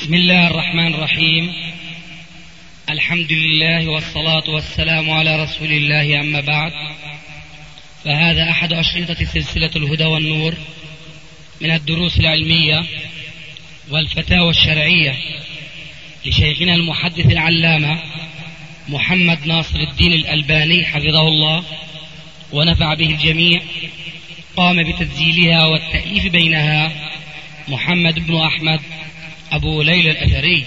بسم الله الرحمن الرحيم. الحمد لله والصلاة والسلام على رسول الله، أما بعد، فهذا أحد أشرطة سلسلة الهدى والنور من الدروس العلمية والفتاوى الشرعية لشيخنا المحدث العلامة محمد ناصر الدين الألباني حفظه الله ونفع به الجميع. قام بتسجيلها والتأليف بينها محمد بن أحمد أبو ليلى الأثري.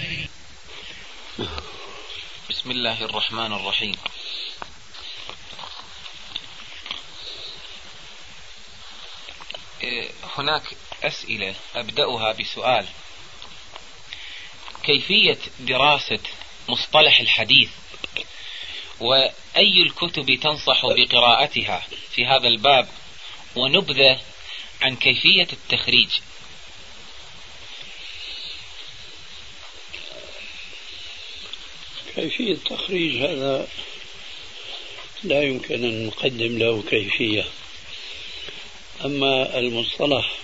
بسم الله الرحمن الرحيم. هناك أسئلة أبدأها بسؤال: كيفية دراسة مصطلح الحديث، وأي الكتب تنصح بقراءتها في هذا الباب، ونبذة عن كيفية التخريج؟ كيفية التخريج هذا لا يمكن أن نقدم له كيفية. أما المصطلح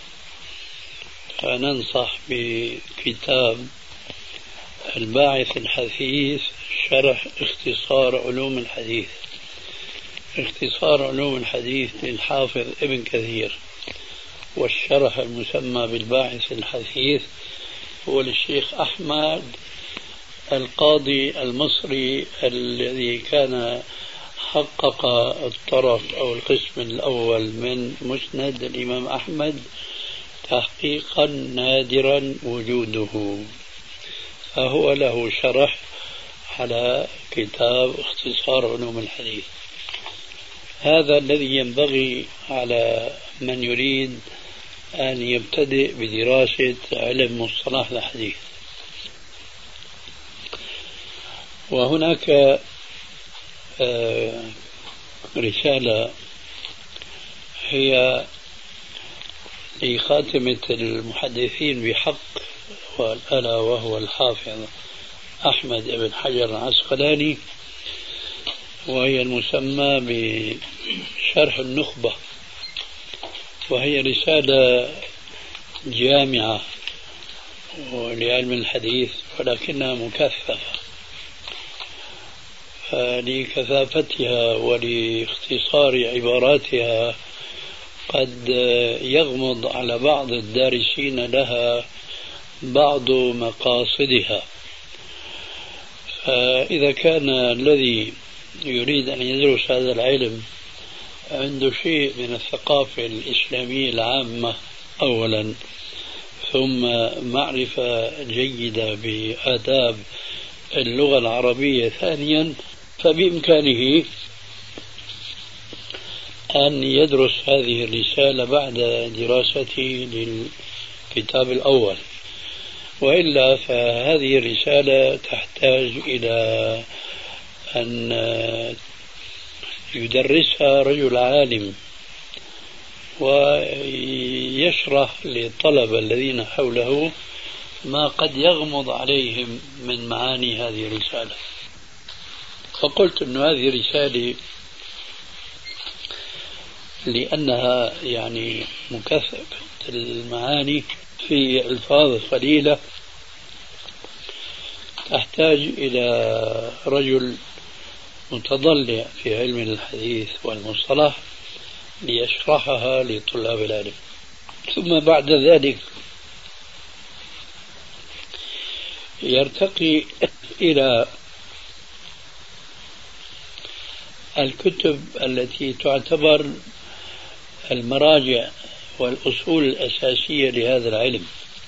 فننصح بكتاب الباعث الحثيث شرح اختصار علوم الحديث. اختصار علوم الحديث للحافظ ابن كثير، والشرح المسمى بالباعث الحثيث هو للشيخ أحمد القاضي المصري الذي كان حقق الطرف أو القسم الأول من مسند الإمام أحمد تحقيقا نادرا وجوده، فهو له شرح على كتاب اختصار علوم الحديث. هذا الذي ينبغي على من يريد أن يبتدئ بدراسة علم مصطلح الحديث. وهناك رسالة هي لخاتمة المحدثين بحق، ألا وهو الحافظ أحمد بن حجر العسقلاني، وهي المسمى بشرح النخبة، وهي رسالة جامعة لعلم الحديث ولكنها مكثفة، لكثافتها ولاختصار عباراتها قد يغمض على بعض الدارسين لها بعض مقاصدها. فإذا كان الذي يريد أن يدرس هذا العلم عنده شيء من الثقافة الإسلامية العامة أولا، ثم معرفة جيدة بآداب اللغة العربية ثانيا، فبإمكانه أن يدرس هذه الرسالة بعد دراسته للكتاب الأول. وإلا فهذه الرسالة تحتاج إلى أن يدرسها رجل عالم ويشرح للطلبة الذين حوله ما قد يغمض عليهم من معاني هذه الرسالة. فقلت أن هذه رسالة لأنها يعني مكثفة المعاني في ألفاظ قليلة تحتاج إلى رجل متضلع في علم الحديث والمصطلح ليشرحها لطلاب العلم. ثم بعد ذلك يرتقي إلى الكتب التي تعتبر المراجع والأصول الأساسية لهذا العلم.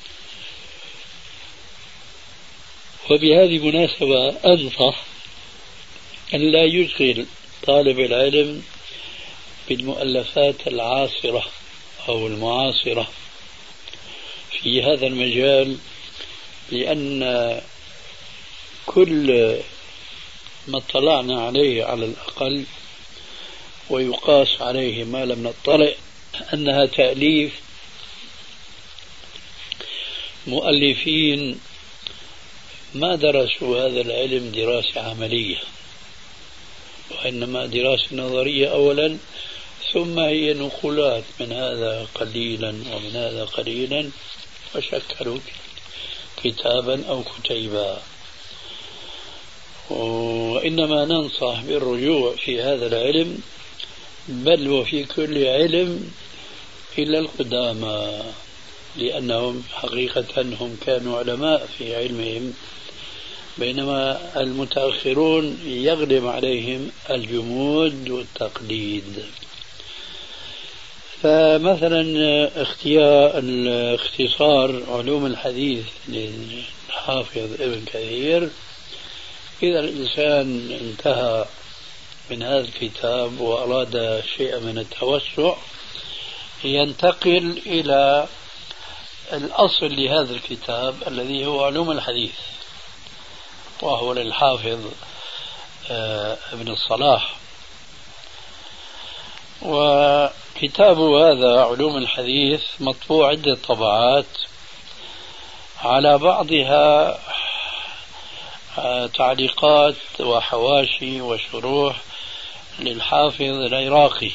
وبهذه المناسبة أنصح أن لا يشغل طالب العلم بالمؤلفات العاصرة أو المعاصرة في هذا المجال، لأن كل ما اطلعنا عليه على الأقل ويقاس عليه ما لم نطلع أنها تأليف مؤلفين ما درسوا هذا العلم دراسة عملية، وإنما دراسة نظرية أولا، ثم هي نقولات من هذا قليلا ومن هذا قليلا وشكلوا. كتابا أو كتيبا. وإنما ننصح بالرجوع في هذا العلم، بل وفي كل علم، إلا القدامى، لأنهم حقيقة هم كانوا علماء في علمهم، بينما المتأخرون يغلب عليهم الجمود والتقليد. فمثلا اختصار علوم الحديث للحافظ ابن كثير، إذا الإنسان انتهى من هذا الكتاب وأراد شيئا من التوسع ينتقل إلى الأصل لهذا الكتاب الذي هو علوم الحديث، وهو للحافظ ابن الصلاح. وكتابه هذا علوم الحديث مطبوع عدة طبعات، على بعضها تعليقات وحواشي وشروح للحافظ العراقي،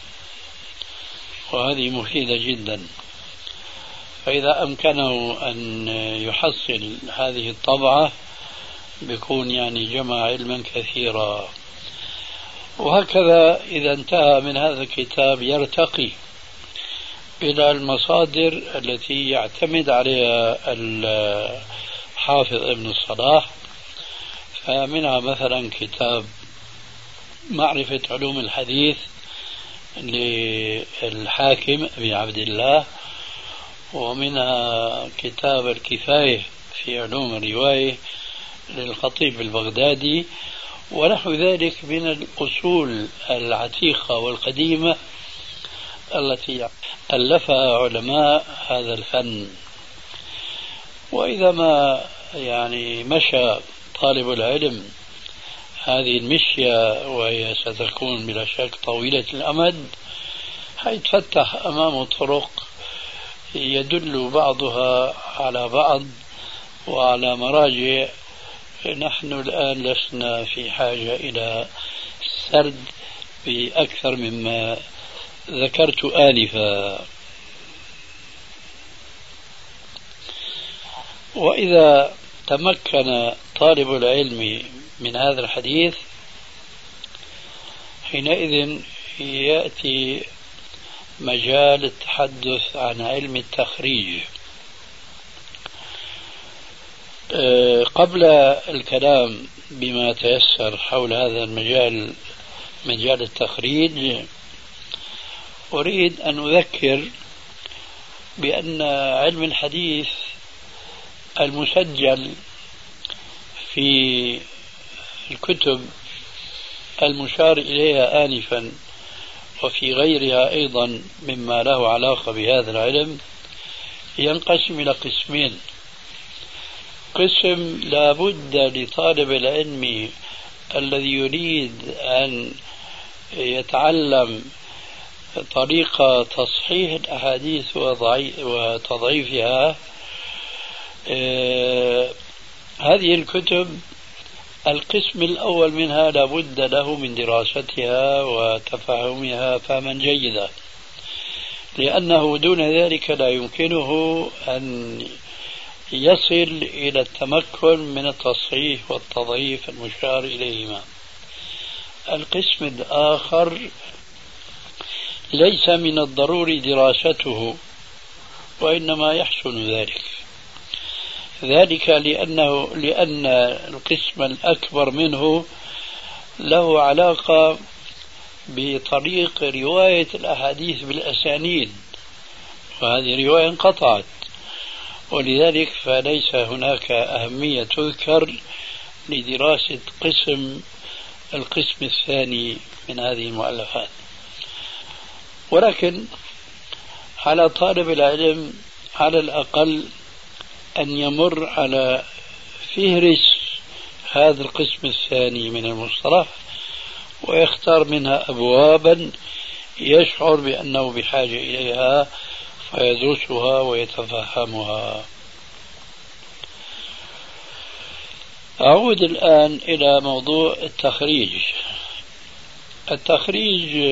وهذه مفيدة جدا. فإذا أمكنه أن يحصل هذه الطبعة بيكون يعني جمع علما كثيرا. وهكذا إذا انتهى من هذا الكتاب يرتقي إلى المصادر التي يعتمد عليها الحافظ ابن الصلاح، فمنها مثلا كتاب معرفة علوم الحديث للحاكم أبي عبد الله، ومنها كتاب الكفاية في علوم الرواية للخطيب البغدادي، ونحو ذلك من الأصول العتيقة والقديمة التي ألفها علماء هذا الفن. وإذا ما يعني مشى طالب العلم هذه المشية، وهي ستكون بلا شك طويلة الأمد، حيتفتح أمامه طرق يدل بعضها على بعض وعلى مراجع نحن الآن لسنا في حاجة إلى سرد بأكثر مما ذكرت آنفا. وإذا تمكن طالب العلم من هذا الحديث حينئذ يأتي مجال التحدث عن علم التخريج. قبل الكلام بما تيسر حول هذا المجال، مجال التخريج، أريد أن أذكر بأن علم الحديث المسجل في الكتب المشار إليها آنفا وفي غيرها أيضا مما له علاقة بهذا العلم ينقسم إلى قسمين. قسم لا بد لطالب العلم الذي يريد أن يتعلم طريقة تصحيح الأحاديث وتضعيفها، هذه الكتب القسم الأول منها لا بد له من دراستها وتفهمها فهما جيدا، لأنه دون ذلك لا يمكنه أن يصل إلى التمكن من التصحيح والتضعيف المشار إليهما. القسم الآخر ليس من الضروري دراسته، وإنما يحسن ذلك لأن القسم الأكبر منه له علاقة بطريق رواية الأحاديث بالأسانيد، وهذه رواية انقطعت، ولذلك فليس هناك أهمية تذكر لدراسة القسم الثاني من هذه المؤلفات. ولكن على طالب العلم على الأقل أن يمر على فهرس هذا القسم الثاني من المصطلح ويختار منها أبوابا يشعر بأنه بحاجة إليها فيدرسها ويتفهمها. أعود الآن إلى موضوع التخريج. التخريج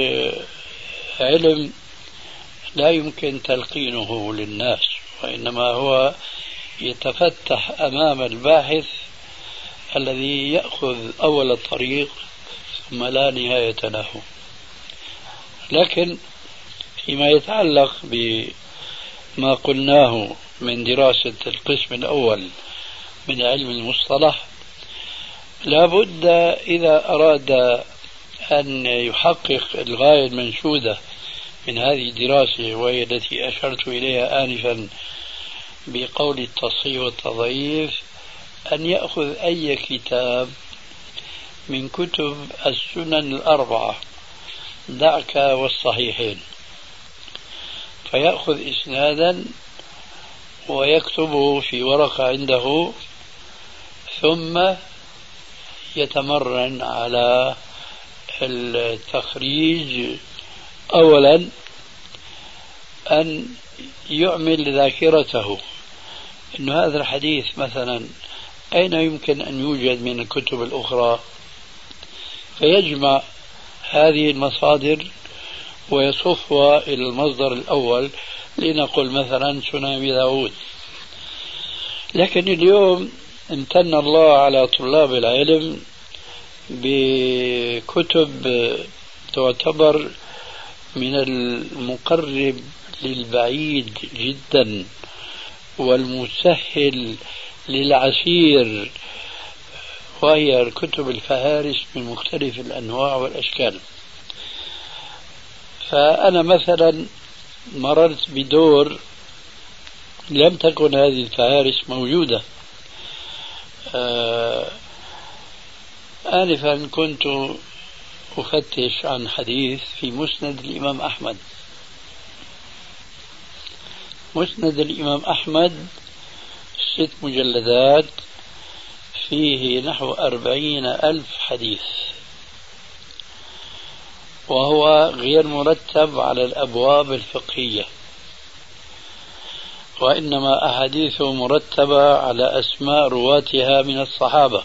علم لا يمكن تلقينه للناس، وإنما هو يتفتح أمام الباحث الذي يأخذ أول الطريق ثم لا نهاية له. لكن فيما يتعلق بما قلناه من دراسة القسم الأول من علم المصطلح، لا بد إذا أراد أن يحقق الغاية المنشودة من هذه الدراسة، وهي التي أشرت إليها آنفا بقول التصحيح والتضعيف، أن يأخذ أي كتاب من كتب السنن الأربعة، دعك والصحيحين، فيأخذ إسنادا ويكتبه في ورقة عنده، ثم يتمرن على التخريج. أولا أن يعمل ذاكرته أن هذا الحديث مثلا أين يمكن أن يوجد من الكتب الأخرى، فيجمع هذه المصادر ويصفها إلى المصدر الأول، لنقل مثلا سنن أبي داود. لكن اليوم امتن الله على طلاب العلم بكتب تعتبر من المقرب للبعيد جدا والمسهل للعسير، وهي الكتب الفهارس من مختلف الأنواع والأشكال. فأنا مثلا مررت بدور لم تكن هذه الفهارس موجودة. آنفا كنت أفتش عن حديث في مسند الإمام أحمد. مسند الإمام أحمد 6 مجلدات، فيه نحو 40,000 حديث، وهو غير مرتب على الأبواب الفقهية، وإنما أحاديثه مرتبة على أسماء رواتها من الصحابة،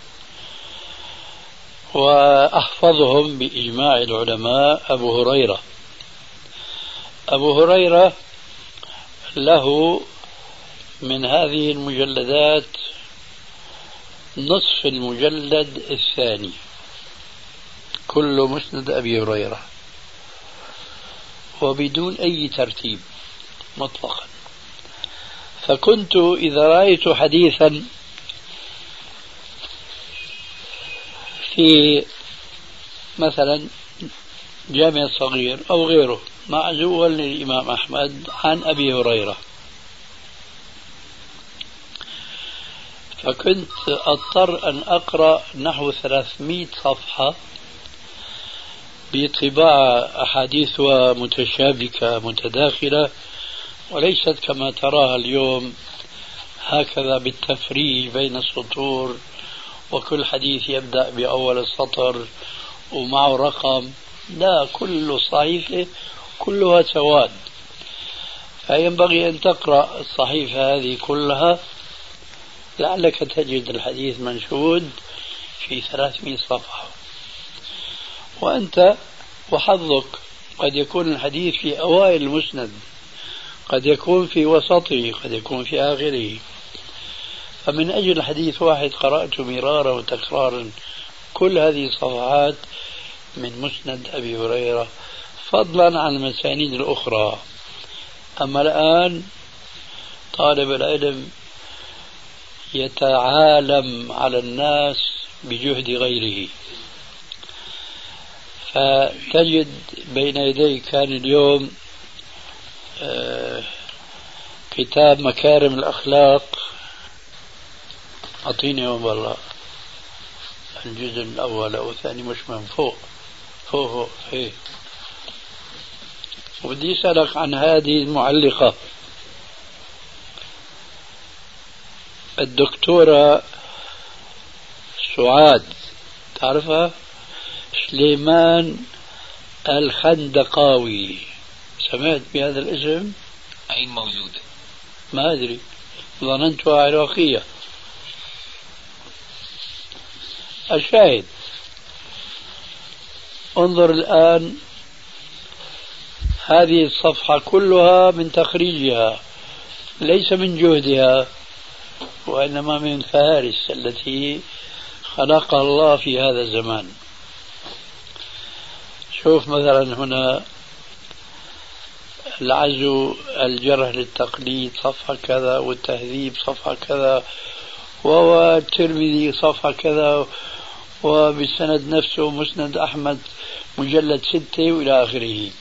وأحفظهم بإجماع العلماء أبو هريرة. أبو هريرة له من هذه المجلدات نصف المجلد الثاني، كل مسند أبي هريرة، وبدون أي ترتيب مطلقا. فكنت إذا رأيت حديثا في مثلا جامع الصغير أو غيره معزول للإمام أحمد عن أبي هريرة، فكنت أضطر أن أقرأ نحو 300 صفحة بطباعة أحاديثها متشابكة متداخلة، وليست كما تراها اليوم هكذا بالتفريج بين السطور، وكل حديث يبدأ بأول السطر ومعه رقم. لا، كل صحيفة كلها سواد، فينبغي أن تقرأ الصحيفة هذه كلها لعلك تجد الحديث منشود في 300 صفحة، وأنت وحظك قد يكون الحديث في أوائل المسند، قد يكون في وسطه، قد يكون في آخره. فمن أجل حديث واحد قرأت مرارا وتكرارا كل هذه الصفحات من مسند أبي هريرة، فضلا عن المسانيد الأخرى. أما الآن طالب العلم يتعالم على الناس بجهد غيره، فتجد بين يديك كان اليوم كتاب مكارم الأخلاق، أعطيني والله الجزء الأول أو الثاني، مش من فوق إيه. ودي أسألك عن هذه المعلقة الدكتورة سعاد، تعرفها؟ سليمان الخندقاوي، سمعت بهذا الاسم؟ أين موجودة؟ ما أدري، ظننتها عراقية. الشاهد، انظر الآن هذه الصفحة كلها من تخريجها، ليس من جهدها، وإنما من فارس التي خلقها الله في هذا الزمان. شوف مثلا هنا العزو الجرح للتقليد صفحة كذا، والتهذيب صفحة كذا، والترمذي صفحة كذا، وبالسند نفسه مسند أحمد مجلد 6 وإلى آخره.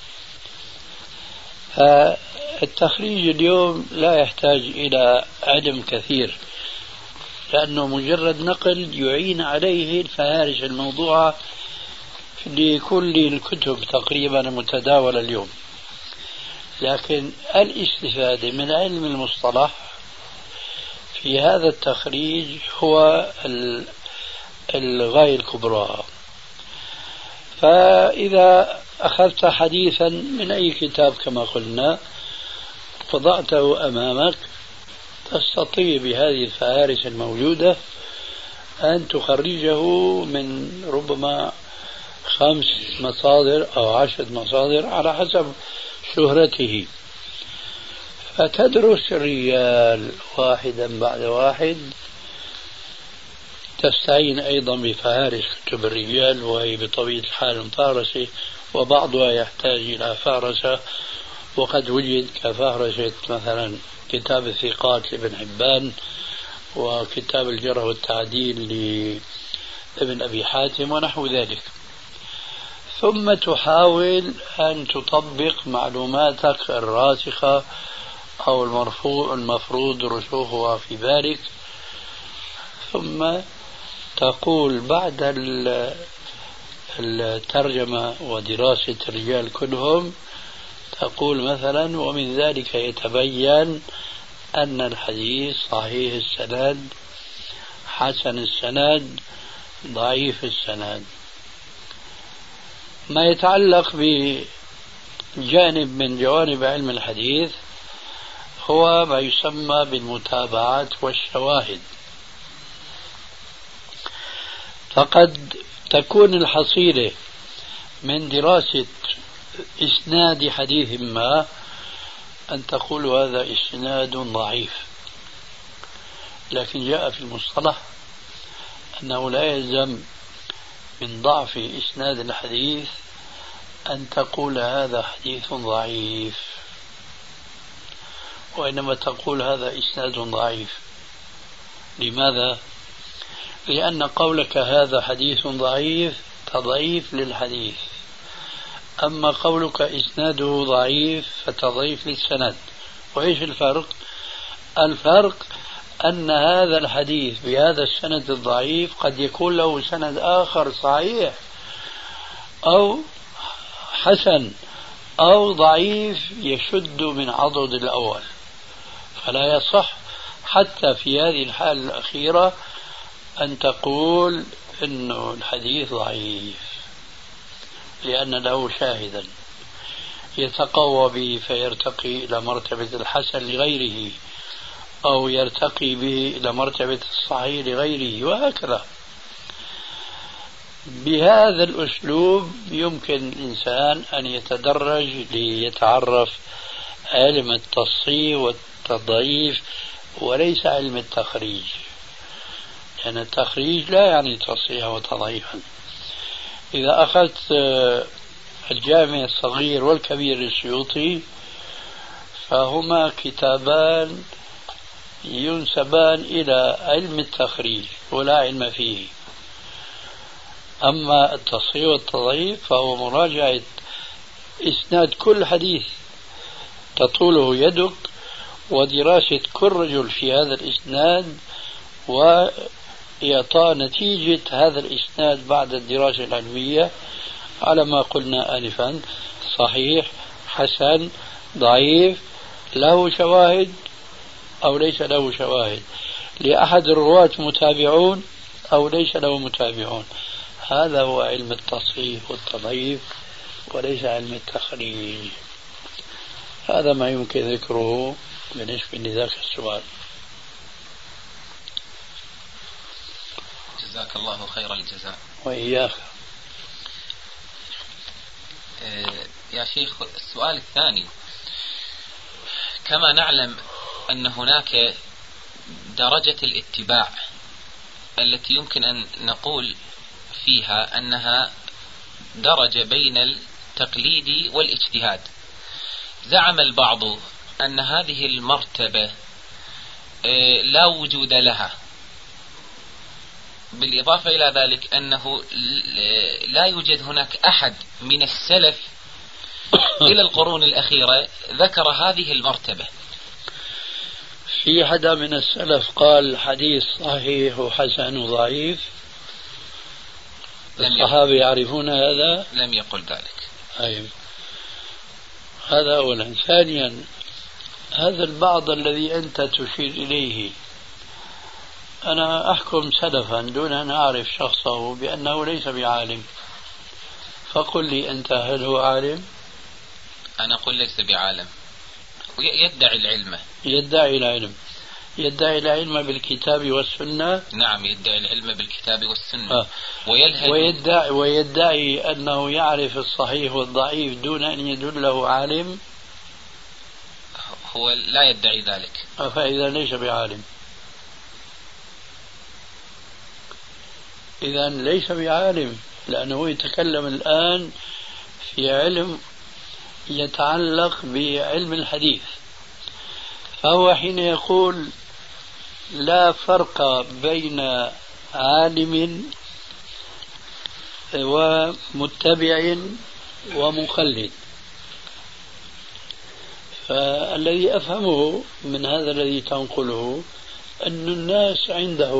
التخريج اليوم لا يحتاج إلى علم كثير، لأنه مجرد نقل يعين عليه الفهارس الموضوعة لكل الكتب تقريبا المتداولة اليوم. لكن الاستفادة من علم المصطلح في هذا التخريج هو الغاية الكبرى. فإذا أخذت حديثا من أي كتاب كما قلنا وضعته أمامك، تستطيع بهذه الفهارس الموجودة أن تخرجه من ربما 5 مصادر أو 10 مصادر على حسب شهرته، فتدرس الرجال واحدا بعد واحد. تستعين أيضا بفهارس كتب الرجال، وهي بطبيعة الحال مفارسة، وبعضها يحتاج إلى فهرسة، وقد وجد كفهرسة مثلا كتاب الثقات لابن حبان، وكتاب الجرح والتعديل لابن أبي حاتم ونحو ذلك. ثم تحاول أن تطبق معلوماتك الراسخة أو المفروض رسوخها في بالك، ثم تقول بعد الترجمة ودراسة الرجال كلهم، تقول مثلا: ومن ذلك يتبين أن الحديث صحيح السند، حسن السند، ضعيف السند. ما يتعلق بجانب من جوانب علم الحديث هو ما يسمى بالمتابعات والشواهد. فقد تكون الحصيلة من دراسة إسناد حديث ما أن تقول هذا إسناد ضعيف، لكن جاء في المصطلح أنه لا يلزم من ضعف إسناد الحديث أن تقول هذا حديث ضعيف، وإنما تقول هذا إسناد ضعيف. لماذا؟ لأن قولك هذا حديث ضعيف تضعيف للحديث، أما قولك إسناده ضعيف فتضعيف للسند. وإيش الفرق؟ الفرق أن هذا الحديث بهذا السند الضعيف قد يكون له سند آخر صحيح أو حسن أو ضعيف يشد من عضد الأول، فلا يصح حتى في هذه الحالة الأخيرة أن تقول إنه الحديث ضعيف، لأن له شاهدا يتقوى به فيرتقي إلى مرتبة الحسن لغيره، أو يرتقي به إلى مرتبة الصحيح لغيره، وهكذا. بهذا الأسلوب يمكن الإنسان أن يتدرج ليتعرف علم التصحيح والتضعيف وليس علم التخريج، لأن التخريج لا يعني تصحيحا وتضعيفا. إذا أخذت الجامع الصغير والكبير للسيوطي فهما كتابان ينسبان إلى علم التخريج ولا علم فيه. أما التصحيح والتضعيف فهو مراجعة إسناد كل حديث تطوله يدك، ودراسة كل رجل في هذا الإسناد، وإعطاء نتيجة هذا الإسناد بعد الدراسة العلمية على ما قلنا آنفا: صحيح، حسن، ضعيف، له شواهد أو ليس له شواهد، لأحد الرواة متابعون أو ليس له متابعون. هذا هو علم التصحيح والتضعيف وليس علم التخريج. هذا ما يمكن ذكره بالنسبة لذاك السؤال. جزاك الله خير الجزاء. وإياك. يا شيخ، السؤال الثاني: كما نعلم أن هناك درجة الاتباع التي يمكن أن نقول فيها أنها درجة بين التقليد والاجتهاد. زعم البعض أن هذه المرتبة لا وجود لها، بالإضافة إلى ذلك أنه لا يوجد هناك أحد من السلف إلى القرون الأخيرة ذكر هذه المرتبة. في حدا من السلف قال حديث صحيح وحسن وضعيف؟ الصحابة يعرفون هذا؟ لم يقل ذلك. أيوة. هذا أولا. ثانيا، هذا البعض الذي أنت تشير إليه أنا أحكم سلفا دون أن أعرف شخصه بأنه ليس بعالم، فقل لي أنت هل هو عالم؟ أنا أقول ليس بعالم، يدعي العلم. يدعي العلم. يدعي العلم بالكتاب والسنة. نعم، يدعي العلم بالكتاب والسنة. ويدعي أنه يعرف الصحيح والضعيف دون أن يدله عالم. هو لا يدعي ذلك. فإذا ليس بعالم. إذا ليس بعالم، لأنه يتكلم الآن في علم يتعلق بعلم الحديث، فهو حين يقول لا فرق بين عالم ومتبع ومقلد، فالذي أفهمه من هذا الذي تنقله أن الناس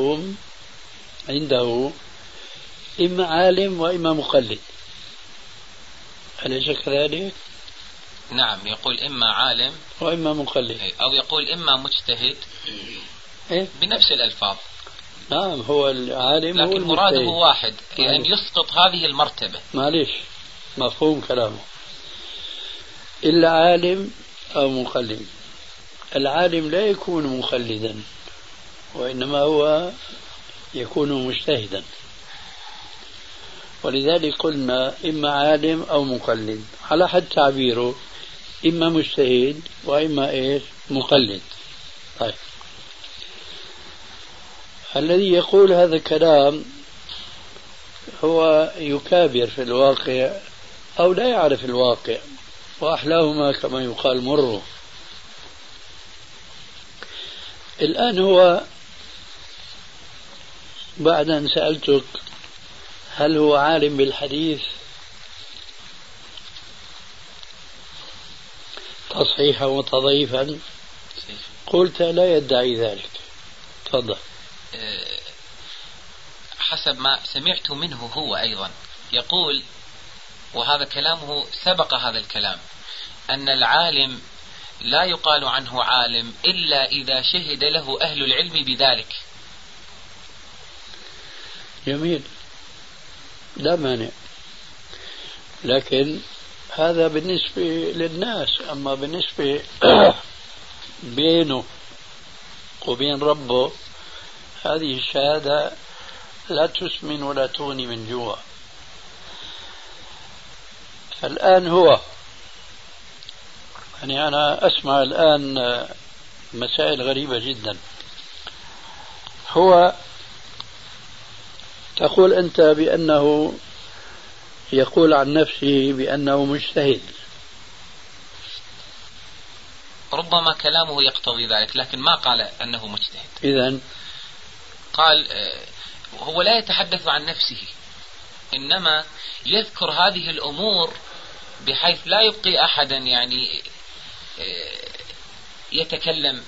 عنده إما عالم وإما مقلد، أليس كذلك؟ نعم، يقول إما عالم وإما مقلد، أو يقول إما مجتهد بنفس الألفاظ. نعم، هو العالم لكن مراده واحد، أن يسقط هذه المرتبة. معليش، مفهوم كلامه. إلا عالم أو مقلد. العالم لا يكون مقلدا، وإنما هو يكون مجتهدا، ولذلك قلنا إما عالم أو مقلد، على حد تعبيره إما مجتهد وإما مقلد. طيب، الذي يقول هذا الكلام هو يكابر في الواقع أو لا يعرف الواقع، وأحلاهما كما يقال مره. الآن هو بعد أن سألتك هل هو عالم بالحديث تصحيحا وتضعيفا، قلت لا يدعي ذلك. تفضل. حسب ما سمعت منه هو أيضا يقول، وهذا كلامه سبق هذا الكلام، أن العالم لا يقال عنه عالم إلا إذا شهد له أهل العلم بذلك. جميل، لا مانع، لكن هذا بالنسبة للناس. أما بالنسبة بينه وبين ربه، هذه الشهادة لا تسمن ولا تغني من جوع. فالآن هو يعني أنا أسمع الآن مسائل غريبة جدا. هو تقول أنت بأنه يقول عن نفسه بأنه مجتهد، ربما كلامه يقتضي ذلك، لكن ما قال أنه مجتهد. إذن قال هو لا يتحدث عن نفسه، إنما يذكر هذه الأمور بحيث لا يبقي أحدا يعني يتكلم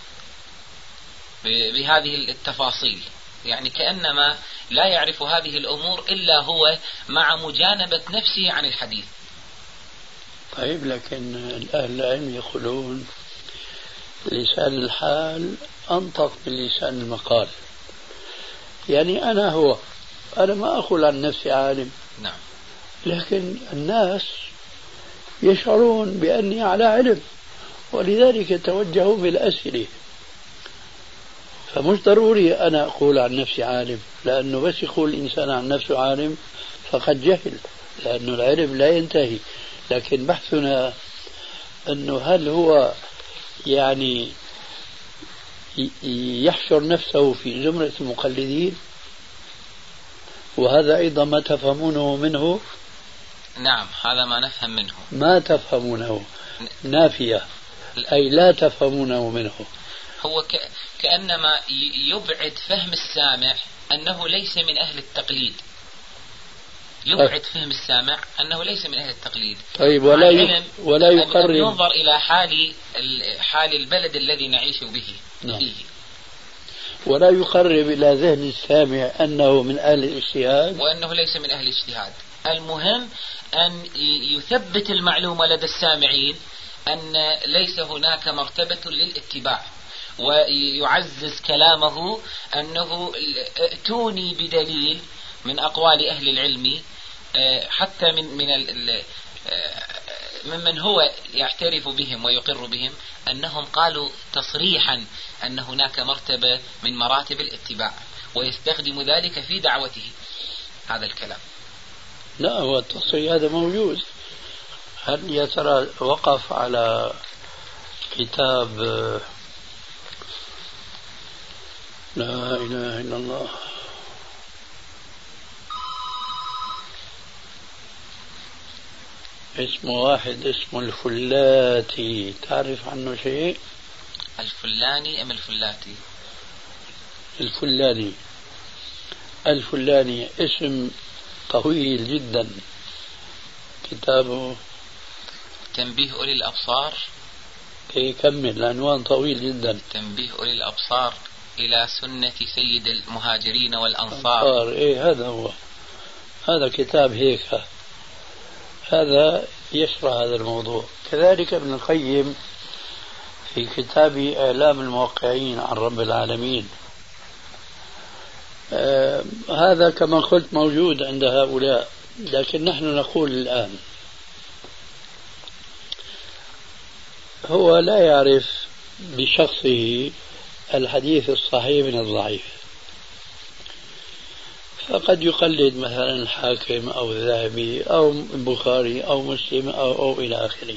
بهذه التفاصيل، يعني كأنما لا يعرف هذه الأمور إلا هو، مع مجانبة نفسه عن الحديث. طيب، لكن الأهل العلم يقولون لسان الحال أنطق من لسان المقال. يعني أنا ما أقول عن نفسي عالم، نعم، لكن الناس يشعرون بأني على علم، ولذلك يتوجهوا بالأسئلة. فمش ضروري أنا أقول عن نفسي عالم، لأنه بس يقول الإنسان عن نفسه عالم فقد جهل، لأنه العلم لا ينتهي. لكن بحثنا أنه هل هو يعني يحشر نفسه في زمرة المقلدين؟ وهذا أيضا ما تفهمونه منه. نعم، هذا ما نفهم منه. ما تفهمونه نافية، أي لا تفهمونه منه. هو كأنما يبعد فهم السامع أنه ليس من أهل التقليد، يبعد فهم السامع أنه ليس من أهل التقليد. طيب، ولا يقرب، ينظر إلى حال البلد الذي نعيش به فيه. ولا يقرب إلى ذهن السامع أنه من أهل الاجتهاد، وأنه ليس من أهل الاجتهاد. المهم أن يثبت المعلومة لدى السامعين أن ليس هناك مرتبة للاتباع، ويعزز كلامه أنه ائتوني بدليل من أقوال أهل العلم، حتى ممن هو يعترف بهم ويقر بهم، أنهم قالوا تصريحا أن هناك مرتبة من مراتب الاتباع، ويستخدم ذلك في دعوته هذا الكلام. لا، هو التصريح هذا موجود. هل يا ترى وقف على كتاب لا إله إلا الله اسمه واحد اسمه الفلاتي، تعرف عنه شيء؟ الفلاني أم الفلاتي؟ الفلاني اسم طويل جدا. كتابه تنبيه أولي الأبصار. كمل، العنوان طويل جدا. تنبيه أولي الأبصار إلى سنة سيد المهاجرين والأنصار. هذا هو، هذا كتاب هيك، هذا يشرح هذا الموضوع. كذلك ابن القيم في كتاب إعلام الموقعين عن رب العالمين، هذا كما قلت موجود عند هؤلاء. لكن نحن نقول الآن هو لا يعرف بشخصه الحديث الصحيح من الضعيف، فقد يقلد مثلا الحاكم أو الذهبي أو البخاري أو مسلم أو إلى آخره.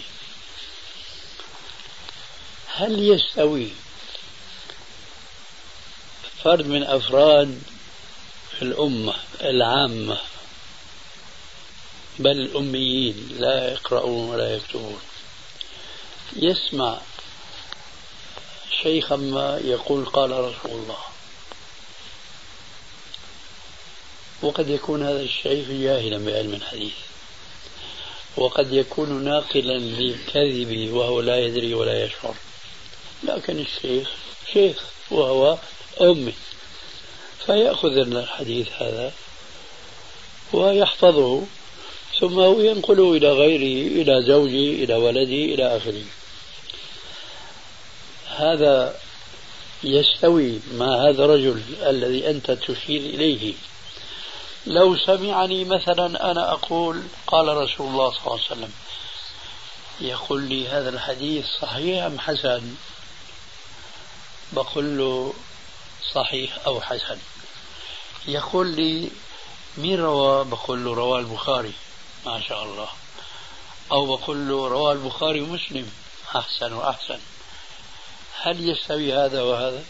هل يستوي فرد من أفراد الأمة العامة، بل الأميين لا يقرؤون ولا يكتبون، يسمع شيخا ما يقول قال رسول الله، وقد يكون هذا الشيخ جاهلا بعلم الحديث، وقد يكون ناقلا للكذب وهو لا يدري ولا يشعر، لكن الشيخ شيخ وهو أمي، فيأخذ الحديث هذا ويحفظه، ثم هو ينقله إلى غيره، إلى زوجه، إلى ولده، إلى آخره. هذا يستوي مع هذا الرجل الذي أنت تشير إليه. لو سمعني مثلا أنا أقول قال رسول الله صلى الله عليه وسلم، يقول لي هذا الحديث صحيح أم حسن؟ بقول له صحيح أو حسن. يقول لي مين رواه؟ بقول له رواه البخاري، ما شاء الله. أو بقول له رواه البخاري ومسلم، أحسن وأحسن. هل يستوي هذا وهذا؟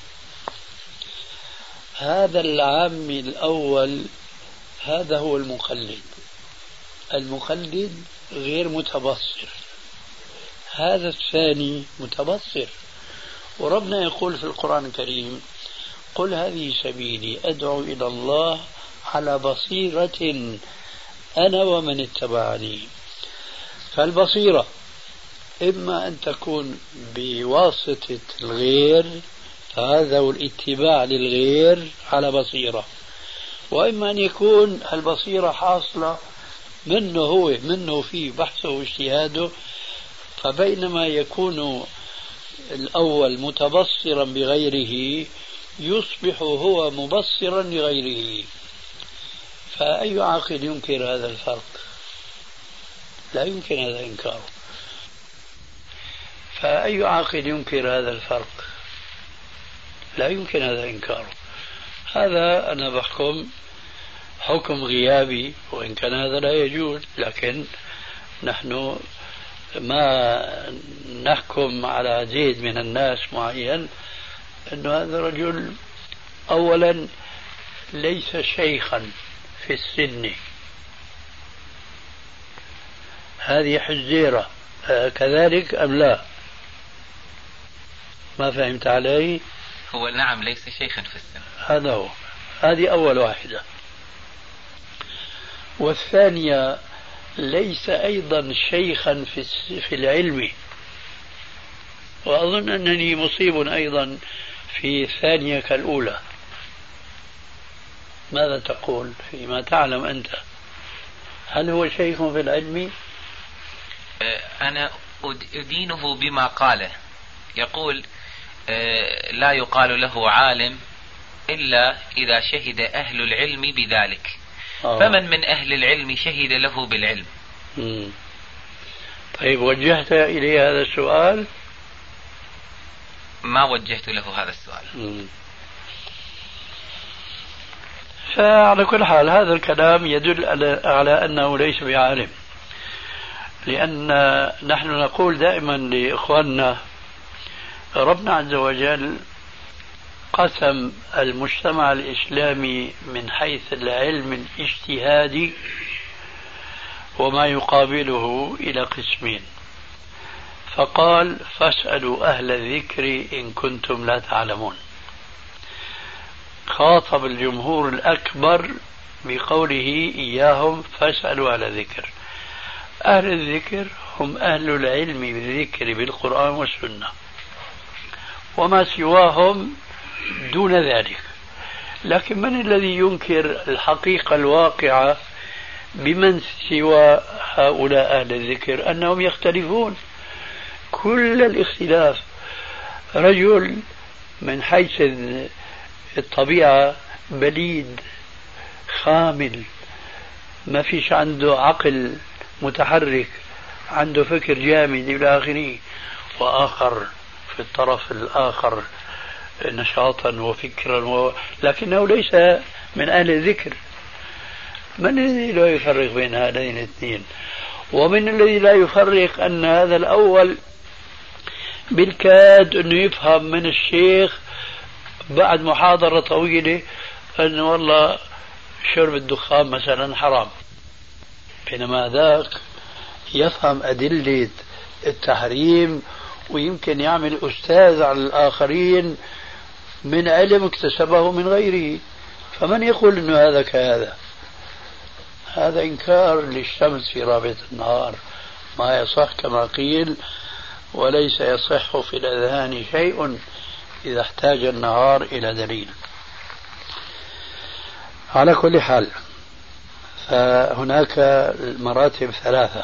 هذا العام الأول هذا هو المقلد. المقلد غير متبصر. هذا الثاني متبصر. وربنا يقول في القرآن الكريم قل هذه سبيلي أدعو إلى الله على بصيرة أنا ومن اتبعني. فالبصيرة إما أن تكون بواسطة الغير، فهذا هو الاتباع للغير على بصيرة، وإما أن يكون البصيرة حاصلة منه هو، منه في بحثه واجتهاده. فبينما يكون الأول متبصرا بغيره يصبح هو مبصرا لغيره. فأي عاقل ينكر هذا الفرق؟ لا يمكن هذا إنكاره. فأي عاقل ينكر هذا الفرق؟ لا يمكن هذا إنكاره. هذا أنا بحكم حكم غيابي، وإن كان هذا لا يجوز، لكن نحن ما نحكم على زيد من الناس معين أن هذا الرجل أولا ليس شيخا في السن، هذه حزيرة، كذلك أم لا؟ ما فهمت علي؟ هو نعم ليس شيخا في السن، هذا هو، هذه أول واحدة. والثانية ليس أيضا شيخا في العلم، وأظن أنني مصيب أيضا في الثانية كالأولى. ماذا تقول فيما تعلم أنت؟ هل هو شيخ في العلم؟ أنا أدينه بما قاله، يقول لا يقال له عالم إلا إذا شهد أهل العلم بذلك. فمن من أهل العلم شهد له بالعلم؟ طيب وجهت إليه هذا السؤال؟ ما وجهت له هذا السؤال. فعلى كل حال هذا الكلام يدل على أنه ليس بعالم، لأن نحن نقول دائما لإخواننا ربنا عز وجل قسم المجتمع الإسلامي من حيث العلم الاجتهادي وما يقابله إلى قسمين، فقال فاسألوا أهل الذكر إن كنتم لا تعلمون. خاطب الجمهور الأكبر بقوله إياهم فاسألوا أهل الذكر. أهل الذكر هم أهل العلم بالذكر بالقرآن والسنة، وما سواهم دون ذلك. لكن من الذي ينكر الحقيقة الواقعة بمن سوى هؤلاء أهل الذكر؟ أنهم يختلفون كل الاختلاف. رجل من حيث الطبيعة بليد خامل، ما فيش عنده عقل متحرك، عنده فكر جامد إلى آخره، وآخر في الطرف الآخر نشاطا وفكرا لكنه ليس من أهل الذكر. من الذي لا يفرق بين هذين الاثنين؟ ومن الذي لا يفرق أن هذا الأول بالكاد أنه يفهم من الشيخ بعد محاضرة طويلة أنه والله شرب الدخان مثلا حرام، بينما ذاك يفهم أدلة التحريم ويمكن يعمل أستاذ على الآخرين من علم اكتسبه من غيره. فمن يقول أنه هذا كهذا؟ هذا إنكار للشمس في رابعة النهار، ما يصح كما قيل وليس يصح في الأذهان شيء إذا احتاج النهار إلى دليل. على كل حال فهناك مراتب ثلاثة: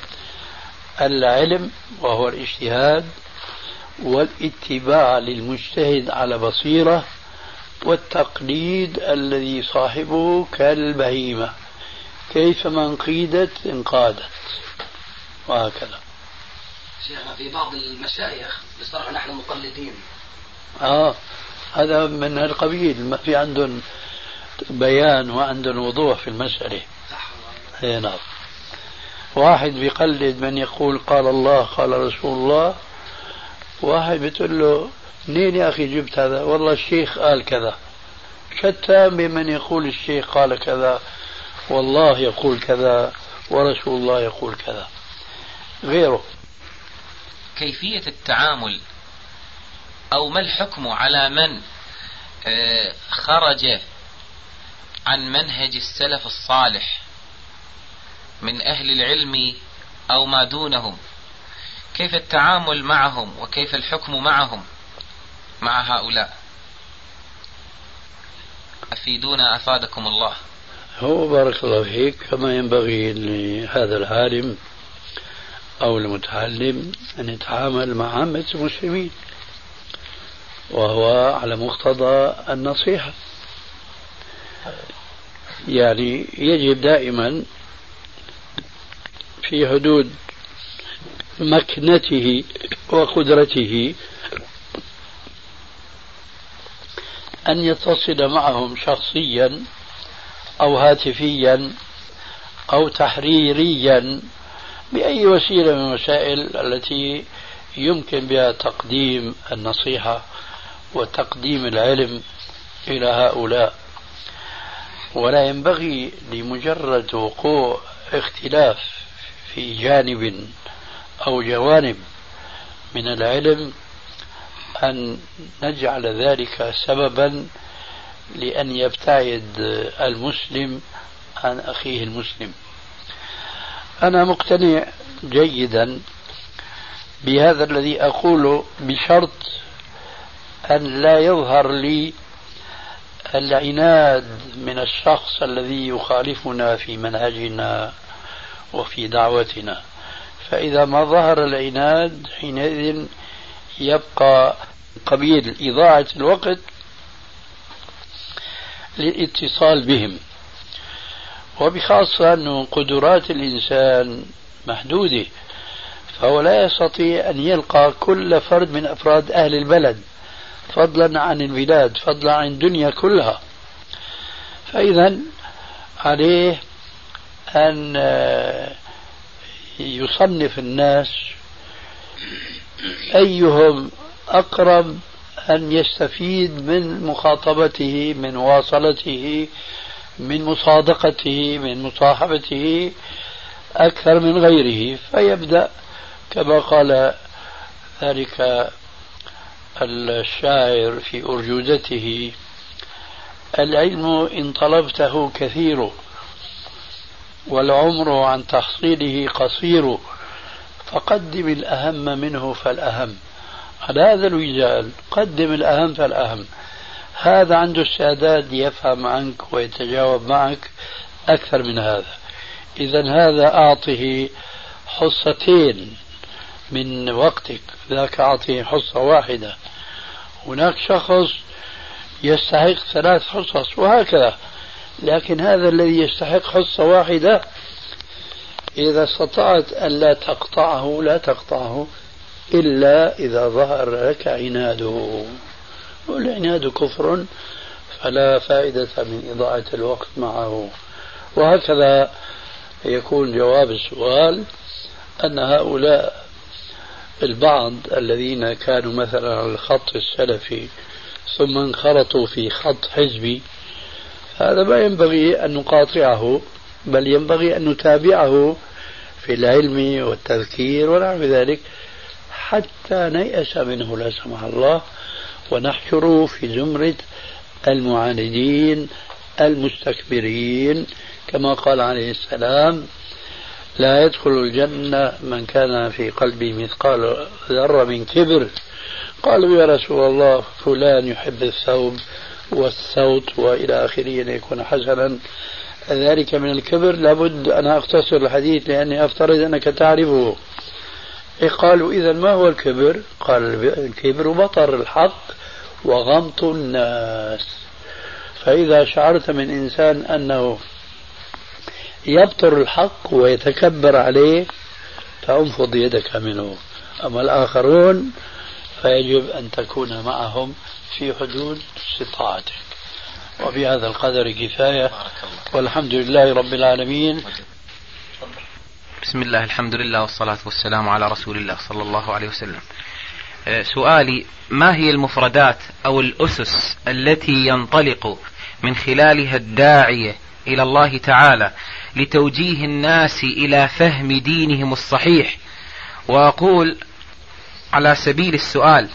العلم وهو الاجتهاد، والاتباع للمجتهد على بصيرة، والتقليد الذي صاحبه كالبهيمة كيفما انقيدت انقادت، وهكذا. شيخنا في بعض المشايخ بصراحة نحن مقلدين. هذا من القبيل، ما في عندهم بيان وعندهم وضوح في المسألة. نعم. واحد بيقلد من يقول قال الله قال رسول الله، واحد بتقول له منين يا أخي جبت هذا؟ والله الشيخ قال كذا. شتان بمن يقول الشيخ قال كذا والله يقول كذا ورسول الله يقول كذا غيره. كيفية التعامل أو ما الحكم على من خرج عن منهج السلف الصالح من أهل العلم أو ما دونهم؟ كيف التعامل معهم وكيف الحكم معهم مع هؤلاء؟ أفيدونا أفادكم الله. هو بارك الله فيك كما ينبغي لهذا العالم أو المتعلم أن يتعامل مع عامة المسلمين، وهو على مقتضى النصيحة. يعني يجب دائما في حدود مكنته وقدرته أن يتصل معهم شخصيا أو هاتفيا أو تحريريا بأي وسيلة من الوسائل التي يمكن بها تقديم النصيحة وتقديم العلم إلى هؤلاء. ولا ينبغي لمجرد وقوع اختلاف في جانب أو جوانب من العلم أن نجعل ذلك سببا لأن يبتعد المسلم عن أخيه المسلم. أنا مقتنع جيدا بهذا الذي أقوله، بشرط أن لا يظهر لي العناد من الشخص الذي يخالفنا في منهجنا وفي دعوتنا. فإذا ما ظهر العناد حينئذ يبقى قبيل إضاعة الوقت للاتصال بهم، وبخاصة أن قدرات الإنسان محدودة، فهو لا يستطيع أن يلقى كل فرد من أفراد أهل البلد، فضلا عن البلاد، فضلا عن الدنيا كلها. فإذا عليه أن يصنف الناس أيهم أقرب أن يستفيد من مخاطبته، من مواصلته، من مصادقته، من مصاحبته أكثر من غيره، فيبدأ كما قال ذلك الشاعر في أرجوزته: العلم إن طلبته كثير والعمر عن تحصيله قصير، فقدم الأهم منه فالأهم. على هذا الوجال قدم الأهم فالأهم. هذا عنده استعداد يفهم عنك ويتجاوب معك أكثر من هذا. إذن هذا أعطه حصتين من وقتك، ذاك أعطيه حصة واحدة. هناك شخص يستحق 3 حصص وهكذا، لكن هذا الذي يستحق حصة واحدة إذا استطعت أن لا تقطعه لا تقطعه إلا إذا ظهر لك عناده، والعناد كفر فلا فائدة من إضاعة الوقت معه. وهكذا يكون جواب السؤال أن هؤلاء البعض الذين كانوا مثلا على الخط السلفي ثم انخرطوا في خط حزبي، هذا ما ينبغي أن نقاطعه، بل ينبغي أن نتابعه في العلم والتذكير ونحو ذلك حتى نيأس منه لا سمح الله، ونحشره في زمرة المعاندين المستكبرين، كما قال عليه السلام: لا يدخل الجنة من كان في قلبه مثقال ذرة من كبر. قالوا: يا رسول الله فلان يحب الثوب والصوت وإلى آخره أن يكون حسنا، ذلك من الكبر؟ لابد أن أختصر الحديث لأني أفترض أنك تعرفه. قالوا: إذا ما هو الكبر؟ قال: الكبر بطر الحق وغمط الناس. فإذا شعرت من إنسان أنه يبطر الحق ويتكبر عليه فانفض يدك منه. أما الآخرون فيجب أن تكون معهم في حدود استطاعتك. وبهذا القدر كفاية، والحمد لله رب العالمين. بسم الله، الحمد لله والصلاة والسلام على رسول الله صلى الله عليه وسلم. سؤالي: ما هي المفردات أو الأسس التي ينطلق من خلالها الداعية إلى الله تعالى لتوجيه الناس إلى فهم دينهم الصحيح؟ وأقول على سبيل السؤال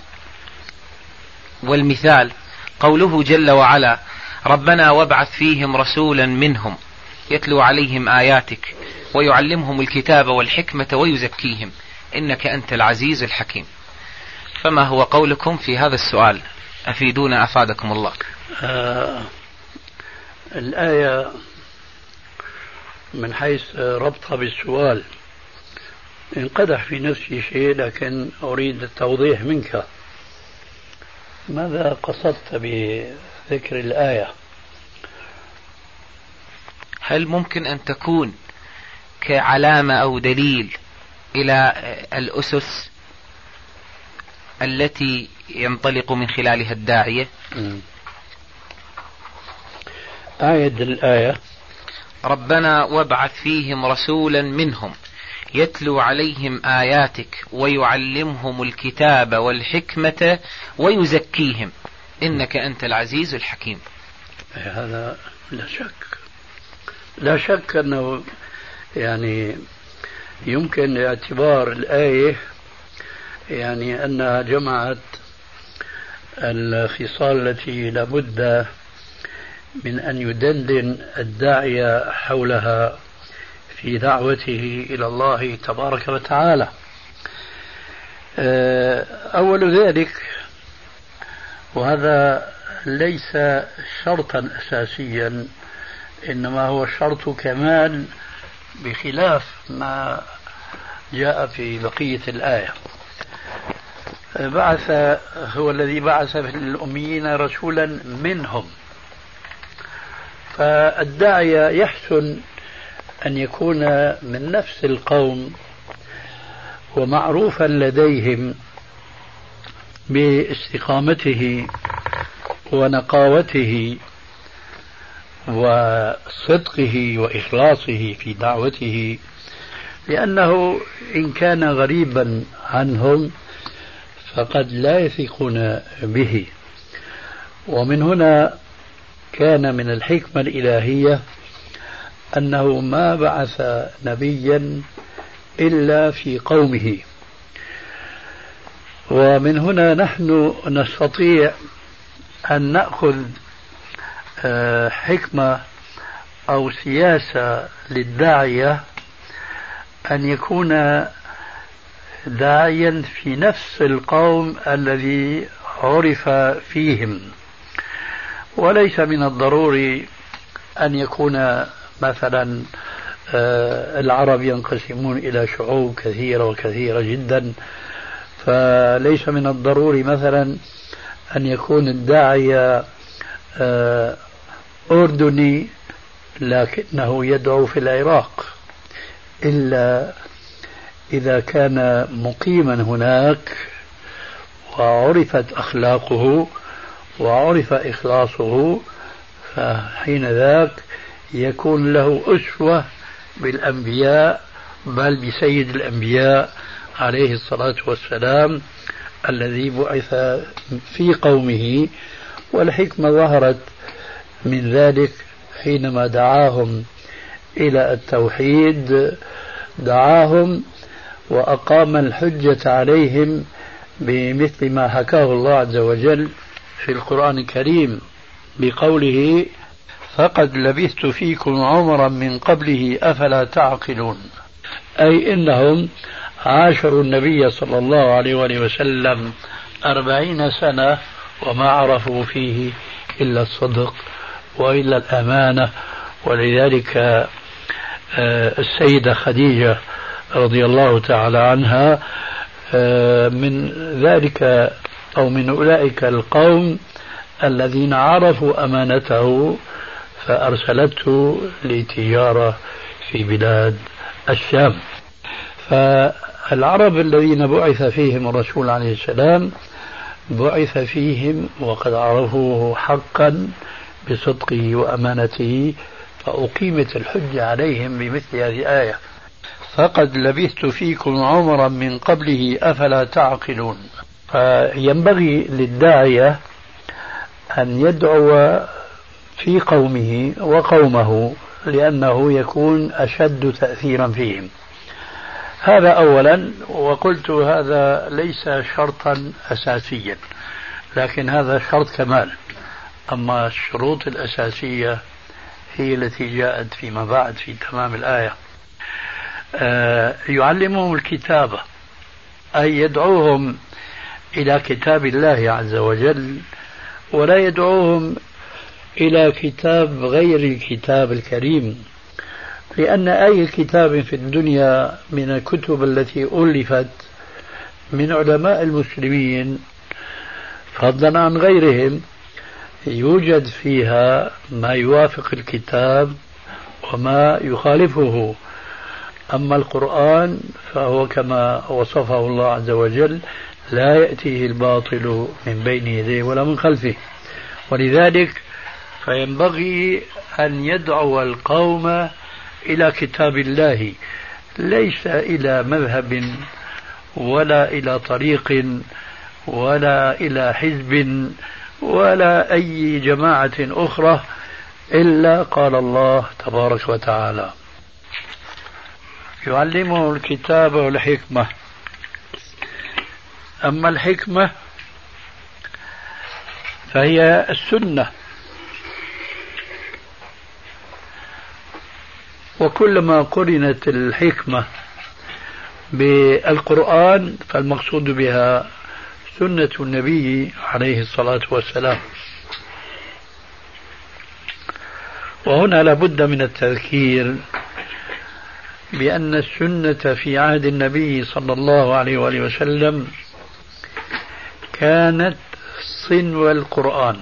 والمثال قوله جل وعلا: ربنا وابعث فيهم رسولا منهم يتلو عليهم آياتك ويعلمهم الكتاب والحكمة ويزكيهم إنك أنت العزيز الحكيم. فما هو قولكم في هذا السؤال؟ أفيدونا أفادكم الله. الآية من حيث ربطها بالسؤال انقدح في نفسي شيء، لكن أريد التوضيح منك. ماذا قصدت بذكر الآية؟ هل ممكن أن تكون كعلامة أو دليل إلى الأسس التي ينطلق من خلالها الداعية؟ آية الآية: ربنا وابعث فيهم رسولا منهم يتلو عليهم آياتك ويعلمهم الكتاب والحكمة ويزكيهم إنك أنت العزيز الحكيم. هذا لا شك أنه يعني يمكن اعتبار الآية يعني أنها جمعت الخصال التي لابد من أن يدندن الداعية حولها في دعوته إلى الله تبارك وتعالى. أول ذلك، وهذا ليس شرطا أساسيا إنما هو شرط كمال بخلاف ما جاء في بقية الآية. هو الذي بعث في الأميين رسولا منهم، فالداعية يحسن أن يكون من نفس القوم ومعروفا لديهم باستقامته ونقاوته وصدقه وإخلاصه في دعوته، لأنه إن كان غريبا عنهم فقد لا يثقون به. ومن هنا كان من الحكمة الإلهية أنه ما بعث نبيا إلا في قومه. ومن هنا نحن نستطيع أن نأخذ حكمة أو سياسة للداعية أن يكون داعيا في نفس القوم الذي عرف فيهم، وليس من الضروري أن يكون مثلا العرب ينقسمون إلى شعوب كثيرة وكثيرة جدا، فليس من الضروري مثلا أن يكون الداعية أردني لكنه يدعو في العراق، إلا إذا كان مقيما هناك وعرفت أخلاقه وعرف إخلاصه، فحين ذاك يكون له أسوة بالأنبياء، بل بسيد الأنبياء عليه الصلاة والسلام الذي بعث في قومه. والحكمة ظهرت من ذلك حينما دعاهم إلى التوحيد، دعاهم وأقام الحجة عليهم بمثل ما حكاه الله عز وجل في القرآن الكريم بقوله: فقد لبثت فيكم عمرا من قبله أفلا تعقلون. أي إنهم عاشروا النبي صلى الله عليه وآله وسلم 40 سنة وما عرفوا فيه إلا الصدق وإلا الأمانة. ولذلك السيدة خديجة رضي الله تعالى عنها من ذلك أو من أولئك القوم الذين عرفوا أمانته فأرسلته لتجارة في بلاد الشام. فالعرب الذين بعث فيهم الرسول عليه السلام بعث فيهم وقد عرفوه حقا بصدقه وأمانته، فأقيمت الحجة عليهم بمثل هذه الآية: فقد لبثت فيكم عمرا من قبله أفلا تعقلون. فينبغي للداعية أن يدعو في قومه وقومه لأنه يكون أشد تأثيرا فيهم. هذا أولا. وقلت هذا ليس شرطا أساسيا، لكن هذا شرط كمال. أما الشروط الأساسية هي التي جاءت فيما بعد في تمام الآية. يعلمهم الكتابة، أي يدعوهم إلى كتاب الله عز وجل، ولا يدعوهم إلى كتاب غير الكتاب الكريم، لأن أي كتاب في الدنيا من الكتب التي ألفت من علماء المسلمين فضلا عن غيرهم يوجد فيها ما يوافق الكتاب وما يخالفه. أما القرآن فهو كما وصفه الله عز وجل: لا يأتيه الباطل من بين يديه ولا من خلفه. ولذلك فينبغي أن يدعو القوم إلى كتاب الله، ليس إلى مذهب ولا إلى طريق ولا إلى حزب ولا أي جماعة أخرى، إلا قال الله تبارك وتعالى: يعلمه الكتاب والحكمة. أما الحكمة فهي السنة، وكلما قرنت الحكمة بالقرآن فالمقصود بها سنة النبي عليه الصلاة والسلام. وهنا لابد من التذكير بأن السنة في عهد النبي صلى الله عليه وآله وسلم كانت صنو القرآن.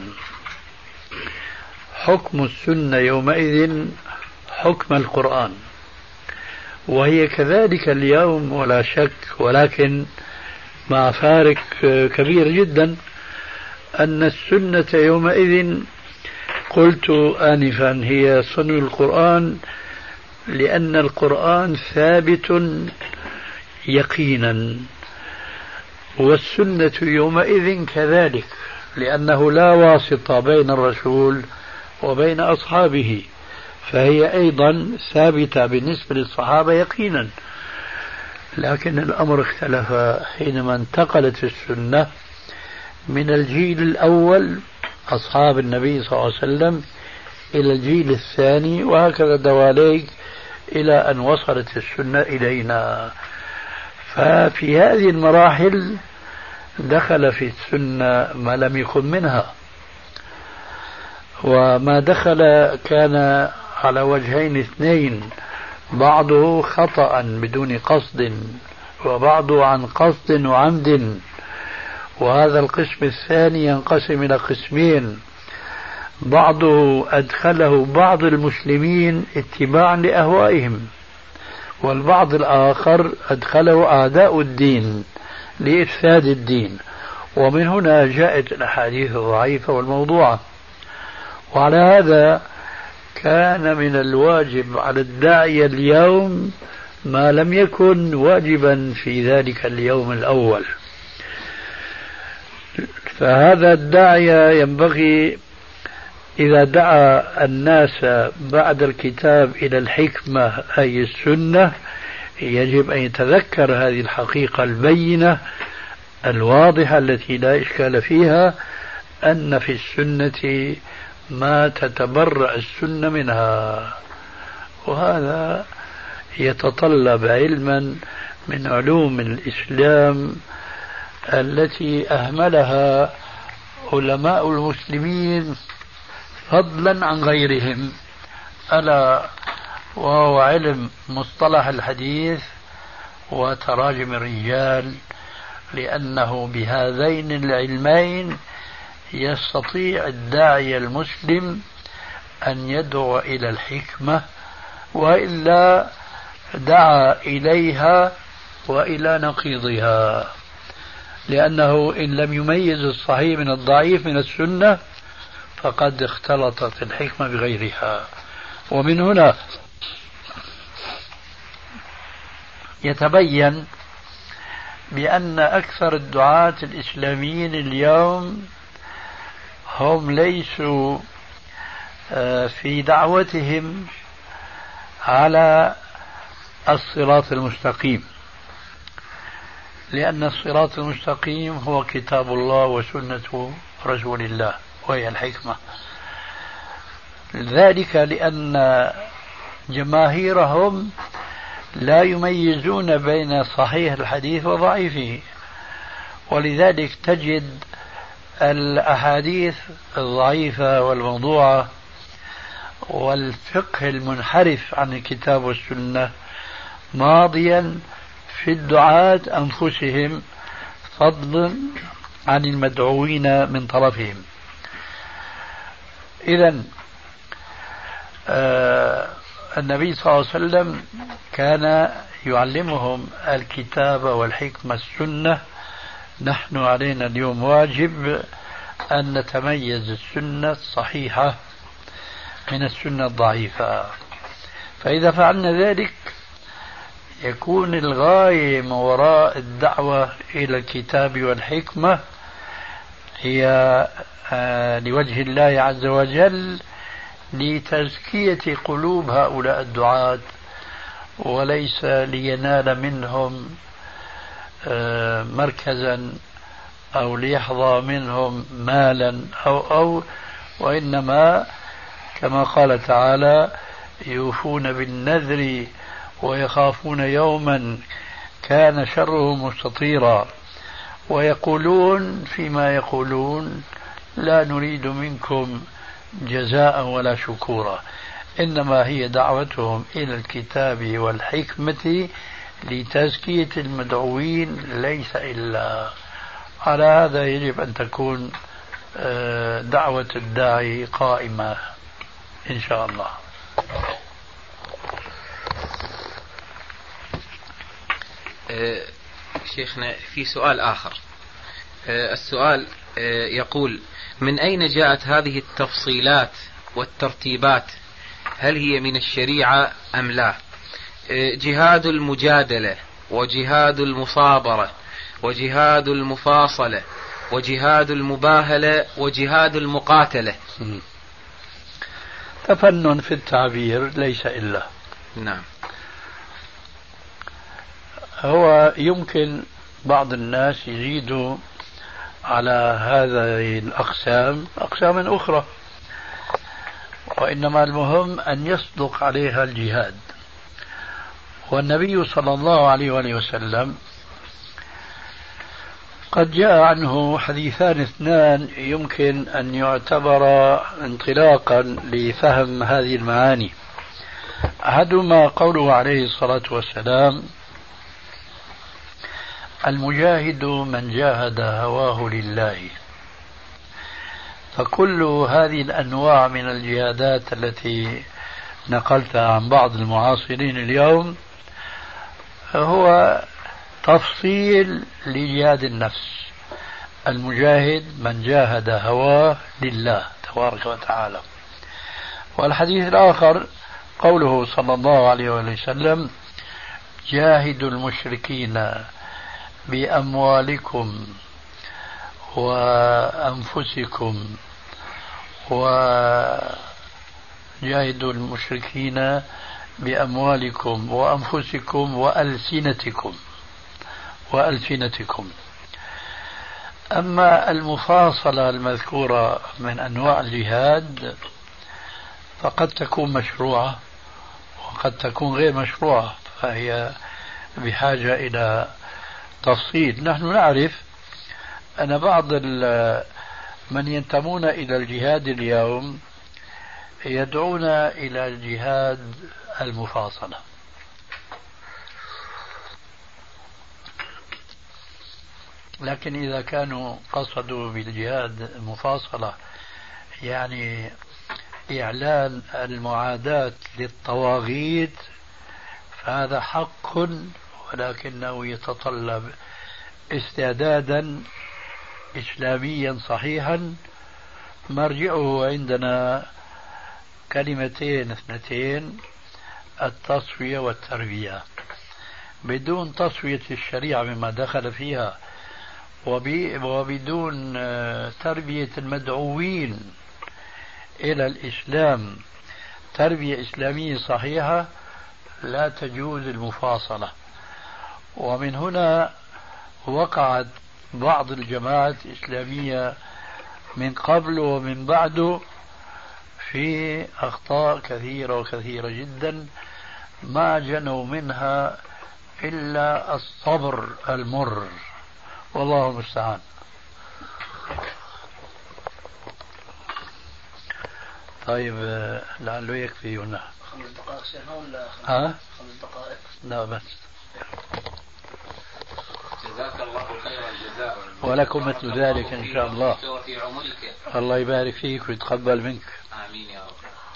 حكم السنة يومئذ حكم القرآن، وهي كذلك اليوم ولا شك، ولكن مع فارق كبير جدا، أن السنة يومئذ قلت آنفا هي صنو القرآن، لأن القرآن ثابت يقينا، والسنة يومئذ كذلك، لأنه لا واسطة بين الرسول وبين أصحابه، فهي أيضا ثابتة بالنسبة للصحابة يقينا. لكن الأمر اختلف حينما انتقلت السنة من الجيل الأول أصحاب النبي صلى الله عليه وسلم إلى الجيل الثاني، وهكذا دواليك إلى أن وصلت السنة إلينا. ففي هذه المراحل دخل في السنة ما لم يكن منها، وما دخل كان على وجهين اثنين: بعضه خطأ بدون قصد، وبعضه عن قصد وعمد، وهذا القسم الثاني ينقسم إلى قسمين: بعضه أدخله بعض المسلمين اتباعا لأهوائهم، والبعض الآخر أدخله أعداء الدين لإفساد الدين. ومن هنا جاءت الأحاديث الضعيفة والموضوعة. وعلى هذا كان من الواجب على الداعية اليوم ما لم يكن واجبا في ذلك اليوم الأول. فهذا الداعية ينبغي إذا دعا الناس بعد الكتاب إلى الحكمة أي السنة، يجب أن يتذكر هذه الحقيقة البينة الواضحة التي لا إشكال فيها، أن في السنة ما تتبرأ السنة منها، وهذا يتطلب علما من علوم الإسلام التي أهملها علماء المسلمين فضلا عن غيرهم، ألا وهو علم مصطلح الحديث وتراجم الرجال، لأنه بهذين العلمين يستطيع الداعية المسلم أن يدعو إلى الحكمة، وإلا دعا إليها وإلى نقيضها، لأنه إن لم يميز الصحيح من الضعيف من السنة فقد اختلطت الحكمة بغيرها. ومن هنا يتبين بأن أكثر الدعاة الإسلاميين اليوم هم ليسوا في دعوتهم على الصراط المستقيم، لأن الصراط المستقيم هو كتاب الله وسنة رسول الله وهي الحكمة. ذلك لأن جماهيرهم لا يميزون بين صحيح الحديث وضعيفه، ولذلك تجد الأحاديث الضعيفة والموضوعة والفقه المنحرف عن الكتاب والسنة ماضيا في الدعاة أنفسهم، فضلا عن المدعوين من طرفهم. إذن النبي صلى الله عليه وسلم كان يعلمهم الكتاب والحكمة السنة. نحن علينا اليوم واجب أن نتميز السنة الصحيحة من السنة الضعيفة، فإذا فعلنا ذلك يكون الغاية من وراء الدعوة إلى الكتاب والحكمة هي لوجه الله عز وجل لتزكية قلوب هؤلاء الدعاة، وليس لينال منهم مركزا أو ليحظى منهم مالا أو وإنما كما قال تعالى يوفون بالنذر ويخافون يوما كان شره مستطيرا، ويقولون فيما يقولون لا نريد منكم جزاء ولا شكورا، إنما هي دعوتهم إلى الكتاب والحكمة لتزكية المدعوين ليس إلا. على هذا يجب أن تكون دعوة الداعي قائمة إن شاء الله. شيخنا في سؤال آخر. السؤال يقول: من أين جاءت هذه التفصيلات والترتيبات؟ هل هي من الشريعة أم لا؟ جهاد المجادلة وجهاد المصابرة وجهاد المفاصلة وجهاد المباهلة وجهاد المقاتلة. تفنن في التعبير ليس إلا. نعم. هو يمكن بعض الناس يزيدوا على هذه الأقسام أقساما أخرى، وإنما المهم أن يصدق عليها الجهاد. والنبي صلى الله عليه وآله وسلم قد جاء عنه حديثان اثنان يمكن أن يعتبر انطلاقا لفهم هذه المعاني. أحدهما قوله عليه الصلاة والسلام: المجاهد من جاهد هواه لله. فكل هذه الأنواع من الجهادات التي نقلتها عن بعض المعاصرين اليوم هو تفصيل لجهاد النفس. المجاهد من جاهد هواه لله تبارك وتعالى. والحديث الآخر قوله صلى الله عليه وسلم: جاهدوا المشركين بأموالكم وأنفسكم وجاهدوا المشركين بأموالكم وأنفسكم وألسنتكم. أما المفاصلة المذكورة من أنواع الجهاد فقد تكون مشروعة وقد تكون غير مشروعة، فهي بحاجة إلى تفصيل. نحن نعرف أن بعض من ينتمون إلى الجهاد اليوم يدعون إلى الجهاد المفاصلة، لكن إذا كانوا قصدوا بالجهاد المفاصلة يعني إعلان المعاداة للطواغيت فهذا حق، ولكنه يتطلب استعدادا إسلاميا صحيحا مرجعه عندنا كلمتين اثنتين: التصفية والتربية. بدون تصفية الشريعة مما دخل فيها وبدون تربية المدعوين إلى الإسلام تربية إسلامية صحيحة لا تجوز المفاصلة. ومن هنا وقعت بعض الجماعات الإسلامية من قبل ومن بعد في أخطاء كثيرة وكثيرة جدا ما جنوا منها إلا الصبر المر، والله المستعان. طيب لعله يكفي هنا 5 دقائق شيخنا ولا 5 دقائق؟ لا بس. جزاك الله خير الجزاء ولكم مثل ذلك إن شاء الله. في عمرك. الله يبارك فيك ويتقبل منك. آمين يا رب.